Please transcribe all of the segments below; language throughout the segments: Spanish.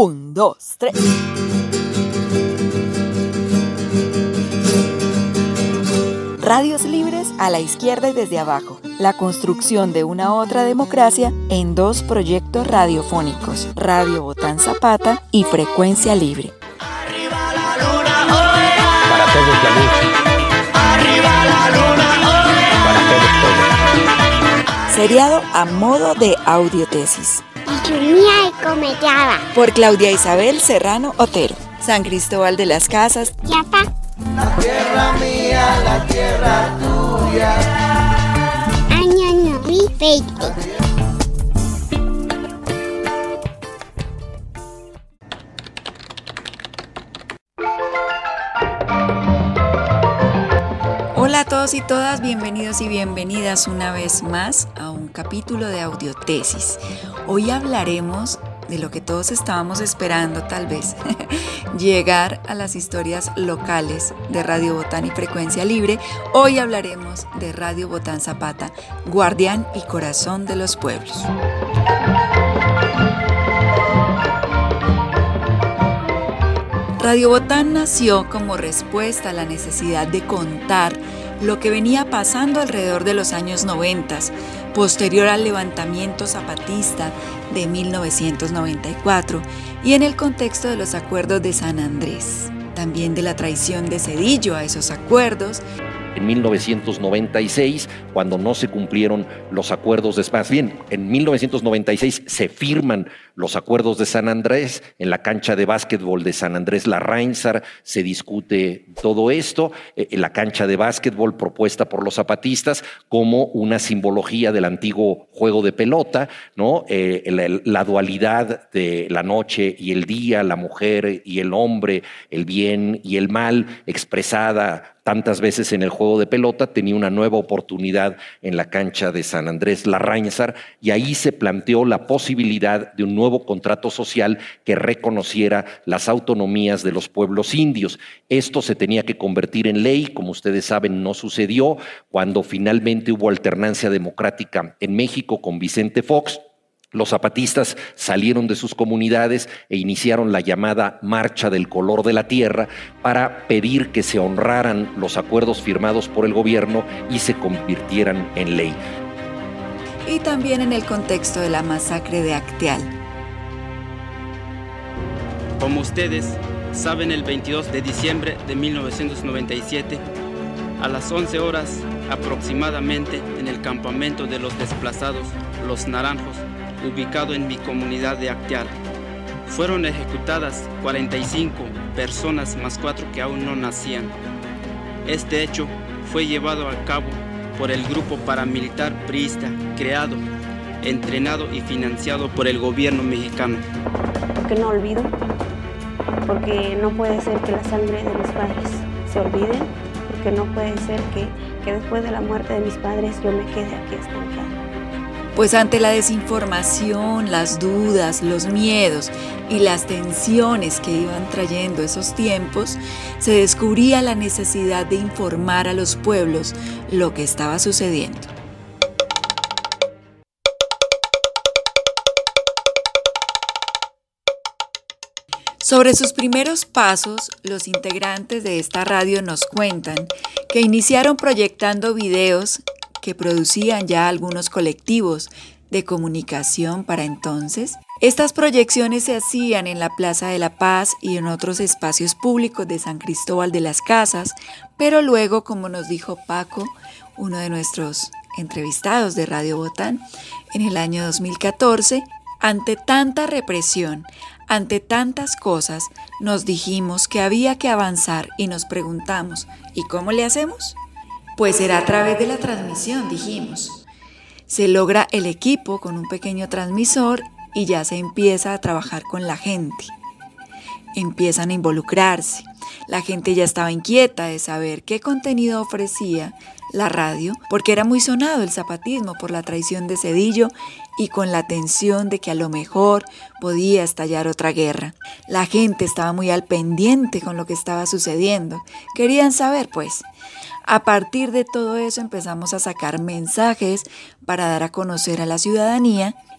Un, dos, tres. Radios libres a la izquierda y desde abajo. La construcción de una otra democracia en dos proyectos radiofónicos. Radio Botán Zapata y Frecuencia Libre. Arriba la luna, oe. Para todos la luz. Arriba la luna, oe. Para todos. Seriado a modo de audiotesis. Chumía y cometeaba. Por Claudia Isabel Serrano Otero. San Cristóbal de las Casas. Yapa. La tierra mía, la tierra tuya. Año no vi feite. Hola a todos y todas, bienvenidos y bienvenidas una vez más a un capítulo de audiotesis. Hoy hablaremos de lo que todos estábamos esperando tal vez, llegar a las historias locales de Radio Botán y Frecuencia Libre. Hoy hablaremos de Radio Botán Zapata, guardián y corazón de los pueblos. Radio Botán nació como respuesta a la necesidad de contar lo que venía pasando alrededor de los años 90, posterior al levantamiento zapatista de 1994 y en el contexto de los acuerdos de San Andrés, también de la traición de Zedillo a esos acuerdos. En 1996, cuando no se cumplieron los acuerdos de... Más bien, en 1996 se firman los acuerdos de San Andrés. En la cancha de básquetbol de San Andrés Larrainzar se discute todo esto. En la cancha de básquetbol propuesta por los zapatistas como una simbología del antiguo juego de pelota, ¿no? La dualidad de la noche y el día, la mujer y el hombre, el bien y el mal, expresada tantas veces en el juego de pelota, tenía una nueva oportunidad en la cancha de San Andrés Larrainzar y ahí se planteó la posibilidad de un nuevo contrato social que reconociera las autonomías de los pueblos indios. Esto se tenía que convertir en ley, como ustedes saben, no sucedió. Cuando finalmente hubo alternancia democrática en México con Vicente Fox, los zapatistas salieron de sus comunidades e iniciaron la llamada Marcha del Color de la Tierra para pedir que se honraran los acuerdos firmados por el gobierno y se convirtieran en ley. Y también en el contexto de la masacre de Acteal. Como ustedes saben, el 22 de diciembre de 1997, a las 11 horas aproximadamente, en el campamento de los desplazados, Los Naranjos, ubicado en mi comunidad de Acteal, fueron ejecutadas 45 personas más 4 que aún no nacían. Este hecho fue llevado a cabo por el grupo paramilitar priista creado, entrenado y financiado por el gobierno mexicano. Porque no olvido, porque no puede ser que la sangre de mis padres se olvide, porque no puede ser que después de la muerte de mis padres yo me quede aquí estancada. Pues ante la desinformación, las dudas, los miedos y las tensiones que iban trayendo esos tiempos, se descubría la necesidad de informar a los pueblos lo que estaba sucediendo. Sobre sus primeros pasos, los integrantes de esta radio nos cuentan que iniciaron proyectando videos que producían ya algunos colectivos de comunicación para entonces. Estas proyecciones se hacían en la Plaza de la Paz y en otros espacios públicos de San Cristóbal de las Casas, pero luego, como nos dijo Paco, uno de nuestros entrevistados de Radio Botán, en el año 2014, ante tanta represión, ante tantas cosas, nos dijimos que había que avanzar y nos preguntamos, ¿y cómo le hacemos? Pues será a través de la transmisión, dijimos. Se logra el equipo con un pequeño transmisor y ya se empieza a trabajar con la gente. Empiezan a involucrarse. La gente ya estaba inquieta de saber qué contenido ofrecía la radio, porque era muy sonado el zapatismo por la traición de Zedillo y con la tensión de que a lo mejor podía estallar otra guerra. La gente estaba muy al pendiente con lo que estaba sucediendo. Querían saber, pues. A partir de todo eso empezamos a sacar mensajes para dar a conocer a la ciudadanía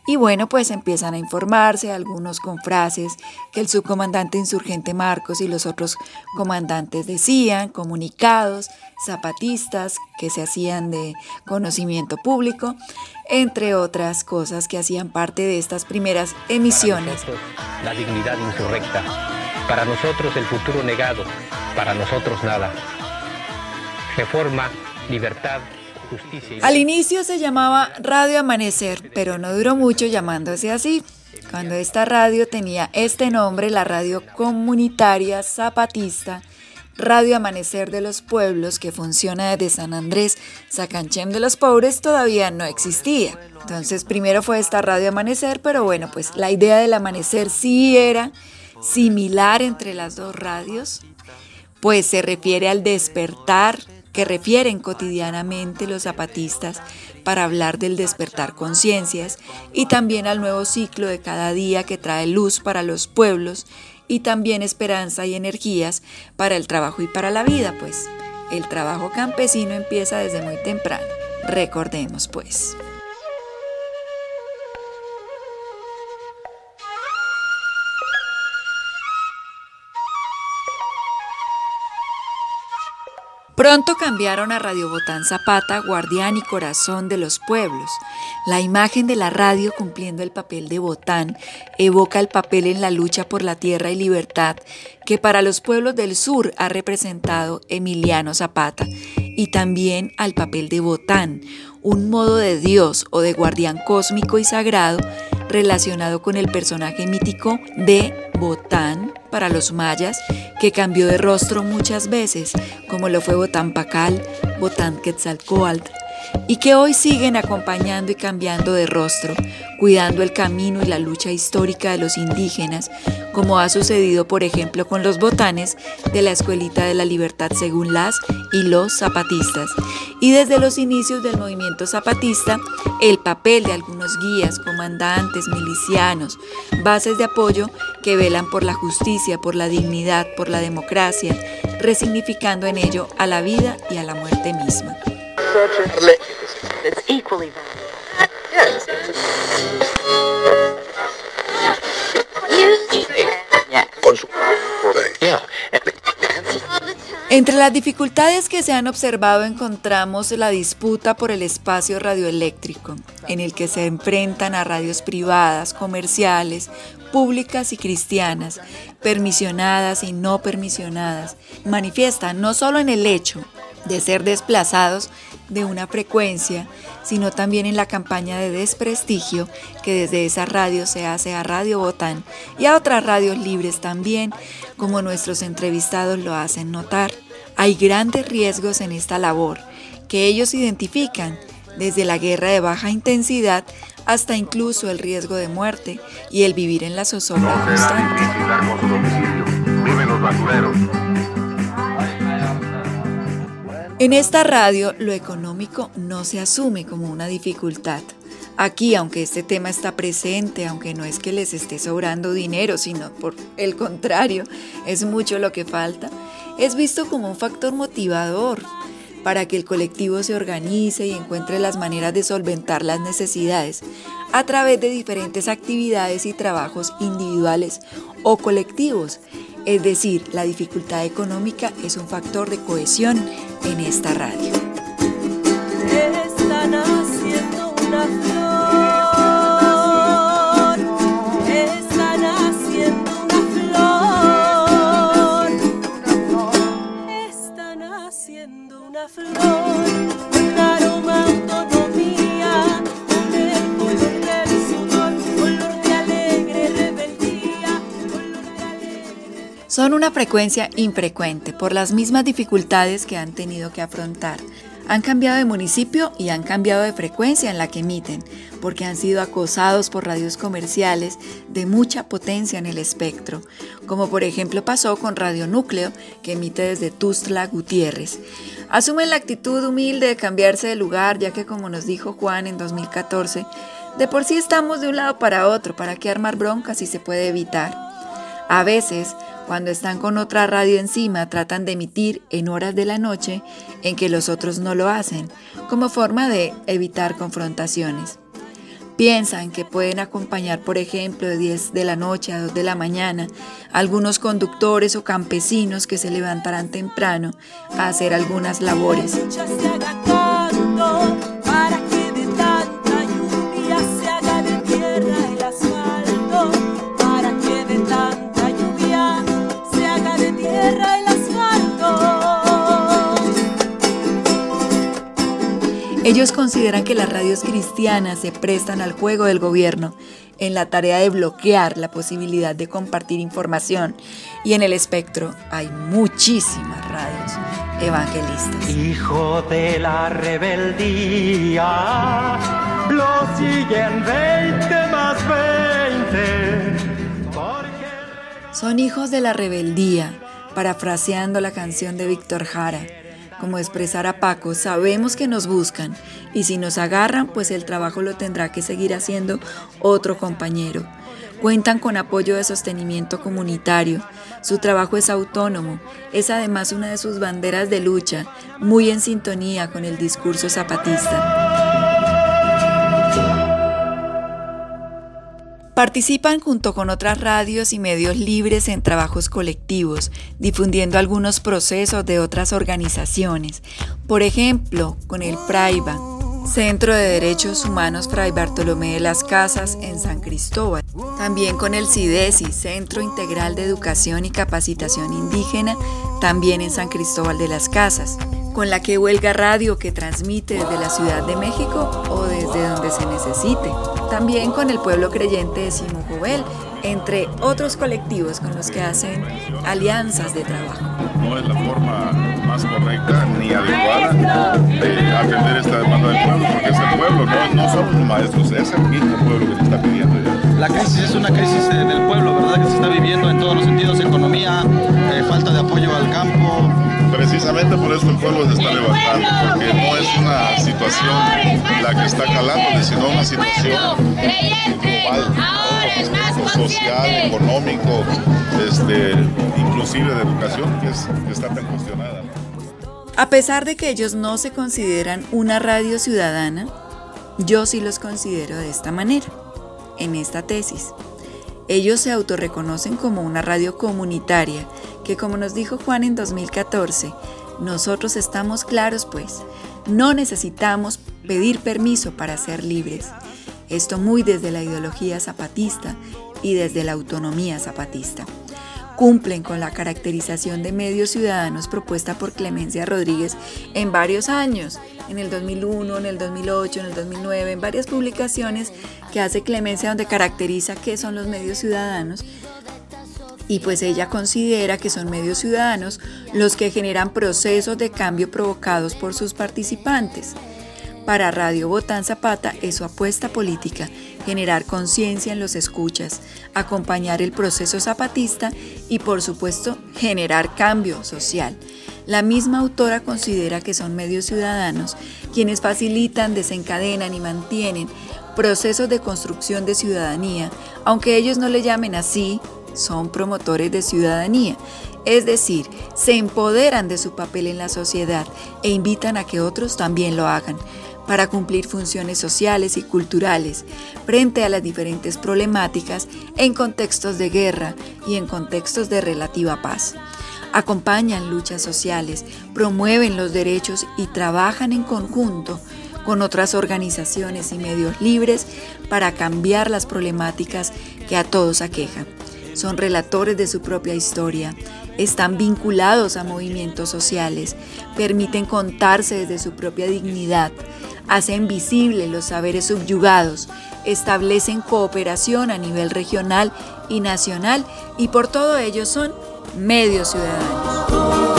Y bueno, pues empiezan a informarse, algunos con frases que el subcomandante insurgente Marcos y los otros comandantes decían, comunicados, zapatistas que se hacían de conocimiento público, entre otras cosas que hacían parte de estas primeras emisiones. Para nosotros, la dignidad insurrecta, para nosotros el futuro negado, para nosotros nada. Reforma, libertad, justicia. Al inicio se llamaba Radio Amanecer, pero no duró mucho llamándose así. Cuando esta radio tenía este nombre, la radio comunitaria zapatista, Radio Amanecer de los Pueblos, que funciona desde San Andrés, Sacanchem de los Pobres, todavía no existía. Entonces primero fue esta Radio Amanecer, pero bueno, pues la idea del amanecer sí era similar entre las dos radios, pues se refiere al despertar que refieren cotidianamente los zapatistas para hablar del despertar conciencias y también al nuevo ciclo de cada día que trae luz para los pueblos y también esperanza y energías para el trabajo y para la vida, pues el trabajo campesino empieza desde muy temprano. Recordemos pues. Pronto cambiaron a Radio Botán Zapata, guardián y corazón de los pueblos. La imagen de la radio cumpliendo el papel de Botán evoca el papel en la lucha por la tierra y libertad que para los pueblos del sur ha representado Emiliano Zapata, y también al papel de Botán, un modo de Dios o de guardián cósmico y sagrado relacionado con el personaje mítico de Botán para los mayas, que cambió de rostro muchas veces, como lo fue Botán Pacal, Botán Quetzalcóatl, y que hoy siguen acompañando y cambiando de rostro, cuidando el camino y la lucha histórica de los indígenas, como ha sucedido por ejemplo con los botanes de la Escuelita de la Libertad según las y los zapatistas. Y desde los inicios del movimiento zapatista, el papel de algunos guías, comandantes, milicianos, bases de apoyo que velan por la justicia, por la dignidad, por la democracia, resignificando en ello a la vida y a la muerte misma. Entre las dificultades que se han observado encontramos la disputa por el espacio radioeléctrico, en el que se enfrentan a radios privadas, comerciales, públicas y cristianas, permisionadas y no permisionadas. Manifiestan no solo en el hecho de ser desplazados de una frecuencia, sino también en la campaña de desprestigio que desde esa radio se hace a Radio Botán y a otras radios libres también, como nuestros entrevistados lo hacen notar. Hay grandes riesgos en esta labor que ellos identifican, desde la guerra de baja intensidad hasta incluso el riesgo de muerte y el vivir en la zozobra constante. Viven los basureros. En esta radio, lo económico no se asume como una dificultad. Aquí, aunque este tema está presente, aunque no es que les esté sobrando dinero, sino por el contrario, es mucho lo que falta, es visto como un factor motivador para que el colectivo se organice y encuentre las maneras de solventar las necesidades a través de diferentes actividades y trabajos individuales o colectivos. Es decir, la dificultad económica es un factor de cohesión en esta radio. Está naciendo una flor, está naciendo una flor, está naciendo una flor, un aroma, autonomía, con el color del sudor, color de alegre rebeldía, color de alegre. Son una frecuencia infrecuente por las mismas dificultades que han tenido que afrontar. Han cambiado de municipio y han cambiado de frecuencia en la que emiten, porque han sido acosados por radios comerciales de mucha potencia en el espectro, como por ejemplo pasó con Radio Núcleo, que emite desde Tuxtla Gutiérrez. Asumen la actitud humilde de cambiarse de lugar, ya que como nos dijo Juan en 2014, de por sí estamos de un lado para otro, ¿para qué armar broncas si se puede evitar? A veces, cuando están con otra radio encima, tratan de emitir en horas de la noche en que los otros no lo hacen, como forma de evitar confrontaciones. Piensan que pueden acompañar, por ejemplo, de 10 de la noche a 2 de la mañana a algunos conductores o campesinos que se levantarán temprano a hacer algunas labores. Para que de tanta lluvia se haga de tierra el asfalto, para que de tanta lluvia se haga de tierra el asfalto. Ellos consideran que las radios cristianas se prestan al juego del gobierno en la tarea de bloquear la posibilidad de compartir información, y en el espectro hay muchísimas radios evangelistas. Hijo de la rebeldía, lo siguen 20 más 20. Son hijos de la rebeldía, parafraseando la canción de Víctor Jara. Como expresara Paco, sabemos que nos buscan y si nos agarran, pues el trabajo lo tendrá que seguir haciendo otro compañero. Cuentan con apoyo de sostenimiento comunitario. Su trabajo es autónomo, es además una de sus banderas de lucha, muy en sintonía con el discurso zapatista. Participan junto con otras radios y medios libres en trabajos colectivos, difundiendo algunos procesos de otras organizaciones. Por ejemplo, con el PRAIBA, Centro de Derechos Humanos Fray Bartolomé de las Casas en San Cristóbal. También con el CIDESI, Centro Integral de Educación y Capacitación Indígena, también en San Cristóbal de las Casas. Con la Que Huelga Radio, que transmite desde la Ciudad de México o desde donde se necesite. También con el Pueblo Creyente de Simujobel, entre otros colectivos con los que hacen alianzas de trabajo. No es la forma más correcta ni adecuada de atender esta demanda del pueblo, porque es el pueblo, no son los maestros, es el mismo pueblo que te está pidiendo ya. La crisis es una crisis del pueblo, ¿verdad? Que se está viviendo en todos los sentidos, economía, falta de apoyo al campo. Precisamente por eso el pueblo se está levantando, porque no es una situación la que está calando, sino una situación global, social, económico, inclusive de educación, que está tan cuestionada. A pesar de que ellos no se consideran una radio ciudadana, yo sí los considero de esta manera, en esta tesis. Ellos se autorreconocen como una radio comunitaria, que como nos dijo Juan en 2014, nosotros estamos claros pues, no necesitamos pedir permiso para ser libres. Esto muy desde la ideología zapatista y desde la autonomía zapatista. Cumplen con la caracterización de medios ciudadanos propuesta por Clemencia Rodríguez en varios años, en el 2001, en el 2008, en el 2009, en varias publicaciones que hace Clemencia donde caracteriza qué son los medios ciudadanos. Y pues ella considera que son medios ciudadanos los que generan procesos de cambio provocados por sus participantes. Para Radio Botán Zapata es su apuesta política, generar conciencia en los escuchas, acompañar el proceso zapatista y por supuesto generar cambio social. La misma autora considera que son medios ciudadanos quienes facilitan, desencadenan y mantienen procesos de construcción de ciudadanía, aunque ellos no le llamen así, son promotores de ciudadanía, es decir, se empoderan de su papel en la sociedad e invitan a que otros también lo hagan, para cumplir funciones sociales y culturales frente a las diferentes problemáticas en contextos de guerra y en contextos de relativa paz. Acompañan luchas sociales, promueven los derechos y trabajan en conjunto con otras organizaciones y medios libres para cambiar las problemáticas que a todos aquejan. Son relatores de su propia historia, están vinculados a movimientos sociales, permiten contarse desde su propia dignidad, hacen visibles los saberes subyugados, establecen cooperación a nivel regional y nacional y por todo ello son medios ciudadanos.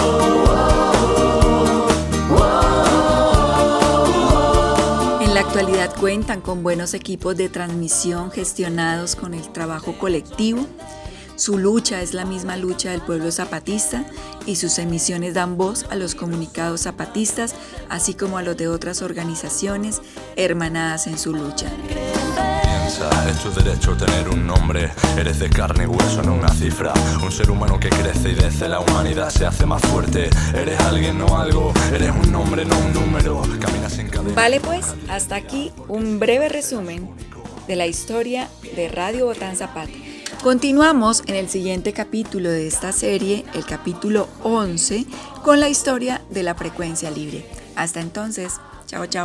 En la actualidad cuentan con buenos equipos de transmisión gestionados con el trabajo colectivo. Su lucha es la misma lucha del pueblo zapatista y sus emisiones dan voz a los comunicados zapatistas, así como a los de otras organizaciones hermanadas en su lucha. Es tu derecho tener un nombre, eres de carne y hueso, no una cifra. Un ser humano que crece y desde la humanidad se hace más fuerte. Eres alguien, no algo, eres un nombre, no un número. Caminas sin cadena. Vale pues, hasta aquí un breve resumen de la historia de Radio Botán Zapata. Continuamos en el siguiente capítulo de esta serie, el capítulo 11, con la historia de la frecuencia libre. Hasta entonces, chao, chao.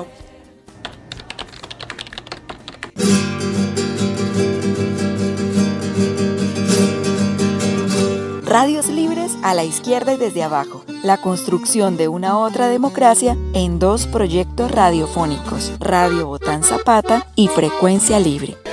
Radios libres a la izquierda y desde abajo. La construcción de una otra democracia en 2 proyectos radiofónicos, Radio Botán Zapata y Frecuencia Libre.